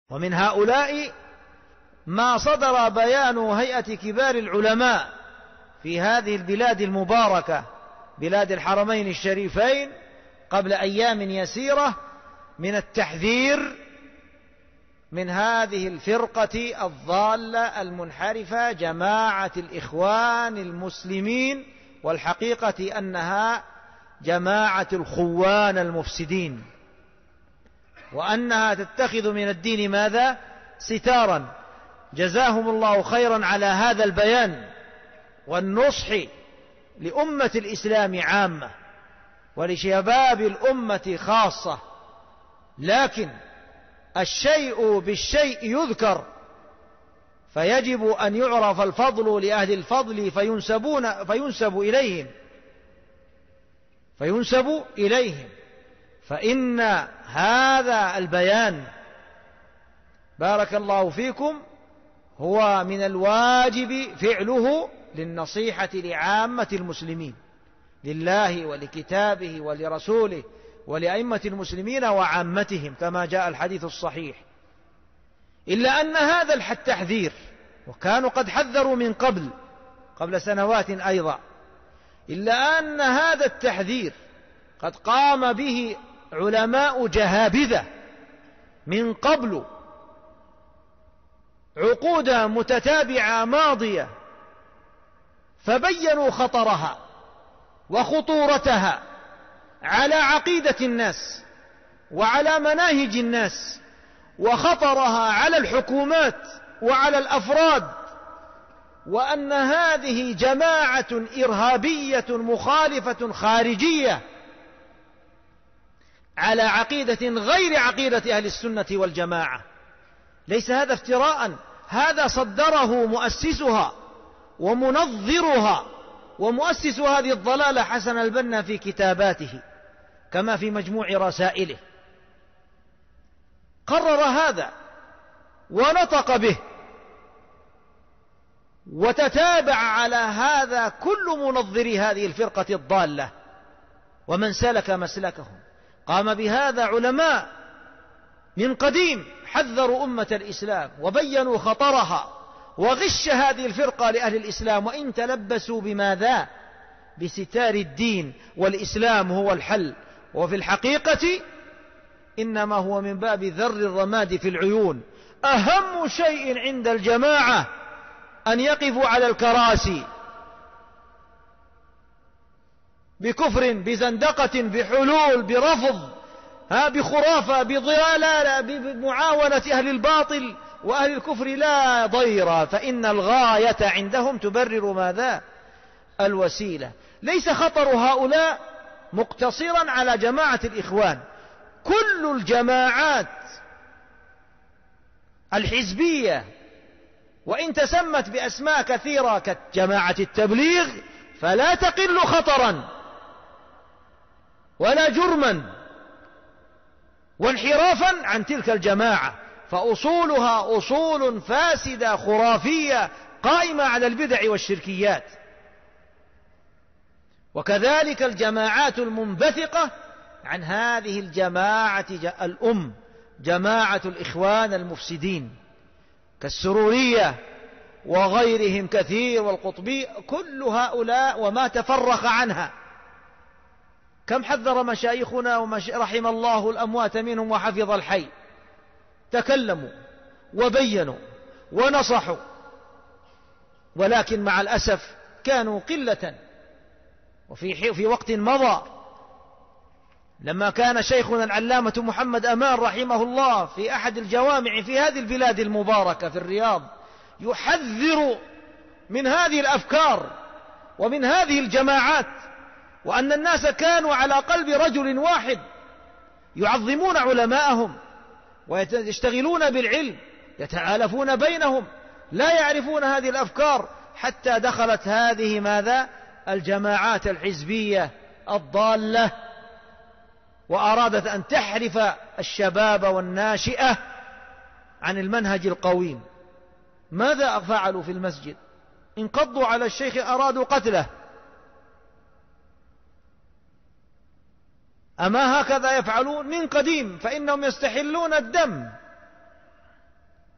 ومن هؤلاء ما صدر بيان هيئة كبار العلماء في هذه البلاد المباركة بلاد الحرمين الشريفين قبل أيام يسيرة من التحذير من هذه الفرقة الضالة المنحرفة جماعة الإخوان المسلمين، والحقيقة أنها جماعة الخوان المفسدين، وأنها تتخذ من الدين ماذا؟ ستارا. جزاهم الله خيرا على هذا البيان والنصح لأمة الإسلام عامة ولشباب الأمة خاصة. لكن الشيء بالشيء يذكر، فيجب أن يعرف الفضل لأهل الفضل فينسب إليهم، فإن هذا البيان بارك الله فيكم هو من الواجب فعله للنصيحة لعامة المسلمين، لله ولكتابه ولرسوله ولأئمة المسلمين وعامتهم كما جاء الحديث الصحيح. إلا أن هذا التحذير، وكانوا قد حذروا من قبل سنوات أيضا، إلا أن هذا التحذير قد قام به علماء جهابذة من قبل عقود متتابعة ماضية، فبينوا خطرها وخطورتها على عقيدة الناس وعلى مناهج الناس، وخطرها على الحكومات وعلى الأفراد، وأن هذه جماعة إرهابية مخالفة خارجية على عقيدة غير عقيدة أهل السنة والجماعة. ليس هذا افتراء، هذا صدره مؤسسها ومنظرها ومؤسس هذه الضلالة حسن البنا في كتاباته كما في مجموع رسائله، قرر هذا ونطق به، وتتابع على هذا كل منظري هذه الفرقة الضالة ومن سلك مسلكهم. قام بهذا علماء من قديم حذروا أمة الإسلام وبينوا خطرها وغش هذه الفرقة لأهل الإسلام، وإن تلبسوا بماذا؟ بستار الدين، والإسلام هو الحل، وفي الحقيقة إنما هو من باب ذر الرماد في العيون. أهم شيء عند الجماعة أن يقفوا على الكراسي بكفر بزندقة بحلول برفض بخرافة بضلالة بمعاونة أهل الباطل وأهل الكفر لا ضير، فإن الغاية عندهم تبرر ماذا؟ الوسيلة. ليس خطر هؤلاء مقتصرا على جماعة الإخوان، كل الجماعات الحزبية وإن تسمت بأسماء كثيرة كجماعة التبليغ فلا تقل خطرا ولا جرما وانحرافا عن تلك الجماعة، فأصولها أصول فاسدة خرافية قائمة على البدع والشركيات. وكذلك الجماعات المنبثقة عن هذه الجماعة جماعة الإخوان المفسدين كالسرورية وغيرهم كثير والقطبي، كل هؤلاء وما تفرق عنها. كم حذر مشايخنا رحم الله الأموات منهم وحفظ الحي، تكلموا وبينوا ونصحوا، ولكن مع الأسف كانوا قلة. وفي وقت مضى لما كان شيخنا العلامة محمد أمان رحمه الله في أحد الجوامع في هذه البلاد المباركة في الرياض يحذر من هذه الأفكار ومن هذه الجماعات، وأن الناس كانوا على قلب رجل واحد يعظمون علماءهم ويشتغلون بالعلم يتآلفون بينهم، لا يعرفون هذه الأفكار، حتى دخلت هذه ماذا؟ الجماعات الحزبية الضالة، وأرادت أن تحرف الشباب والناشئة عن المنهج القويم. ماذا فعلوا في المسجد؟ انقضوا على الشيخ، أرادوا قتله. أما هكذا يفعلون من قديم؟ فإنهم يستحلون الدم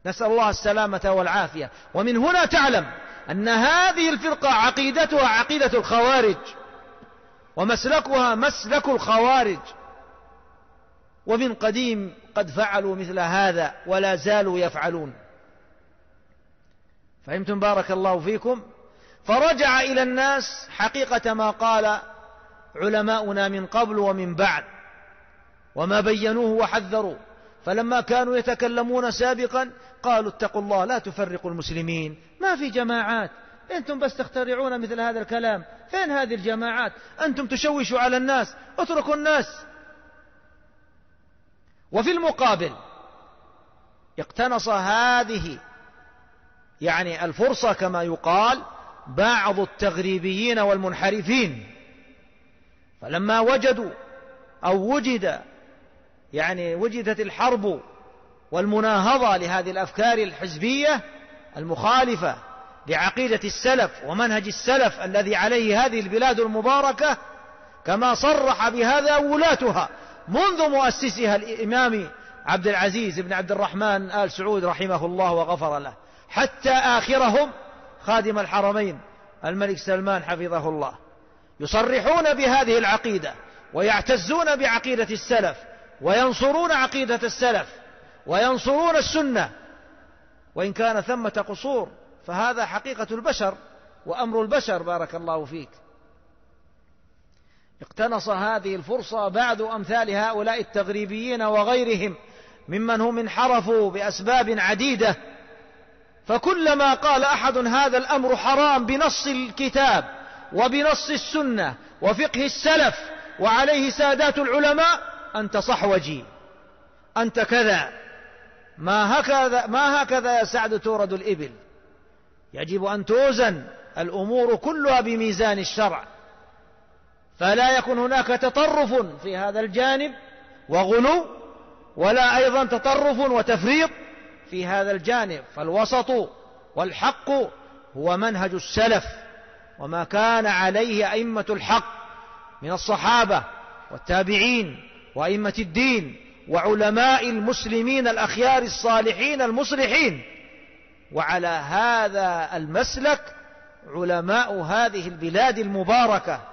نسأل الله السلامة والعافية. ومن هنا تعلم أن هذه الفرقة عقيدتها عقيدة الخوارج، ومسلكها مسلك الخوارج، ومن قديم قد فعلوا مثل هذا ولا زالوا يفعلون. فهمتم بارك الله فيكم؟ فرجع إلى الناس حقيقة ما قال علماؤنا من قبل ومن بعد، وما بينوه وحذروا. فلما كانوا يتكلمون سابقا قالوا اتقوا الله لا تفرقوا المسلمين، ما في جماعات، أنتم بس تخترعون مثل هذا الكلام، فين هذه الجماعات؟ أنتم تشوشوا على الناس، اتركوا الناس. وفي المقابل اقتنص هذه يعني الفرصة كما يقال بعض التغريبيين والمنحرفين، فلما وجدوا أو وجدت الحرب والمناهضة لهذه الأفكار الحزبية المخالفة لعقيدة السلف ومنهج السلف الذي عليه هذه البلاد المباركة، كما صرح بهذا ولاتها منذ مؤسسها الإمام عبد العزيز بن عبد الرحمن آل سعود رحمه الله وغفر له، حتى آخرهم خادم الحرمين الملك سلمان حفظه الله، يصرحون بهذه العقيدة ويعتزون بعقيدة السلف وينصرون عقيدة السلف وينصرون السنة، وإن كان ثمة قصور فهذا حقيقة البشر وأمر البشر بارك الله فيك. اقتنص هذه الفرصة بعض أمثال هؤلاء التغريبيين وغيرهم ممن هم انحرفوا بأسباب عديدة، فكلما قال أحد هذا الأمر حرام بنص الكتاب وبنص السنة وفقه السلف وعليه سادات العلماء، أنت صحوجي، أنت كذا، ما هكذا يا سعد تورد الإبل. يجب أن توزن الأمور كلها بميزان الشرع، فلا يكون هناك تطرف في هذا الجانب وغلو، ولا أيضا تطرف وتفريط في هذا الجانب. فالوسط والحق هو منهج السلف وما كان عليه أئمة الحق من الصحابة والتابعين وأئمة الدين وعلماء المسلمين الأخيار الصالحين المصلحين. وعلى هذا المسلك علماء هذه البلاد المباركة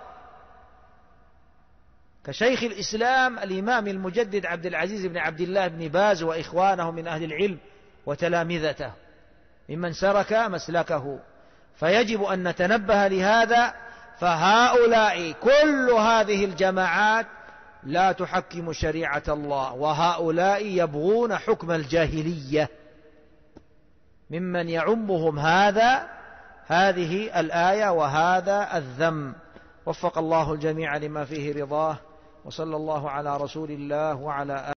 كشيخ الإسلام الإمام المجدد عبد العزيز بن عبد الله بن باز وإخوانه من أهل العلم وتلامذته ممن سرك مسلكه. فيجب أن نتنبه لهذا، فهؤلاء كل هذه الجماعات لا تحكم شريعة الله، وهؤلاء يبغون حكم الجاهلية، ممن يعمهم هذه الآية وهذا الذم. وفق الله الجميع لما فيه رضاه، وصلى الله على رسول الله وعلى آله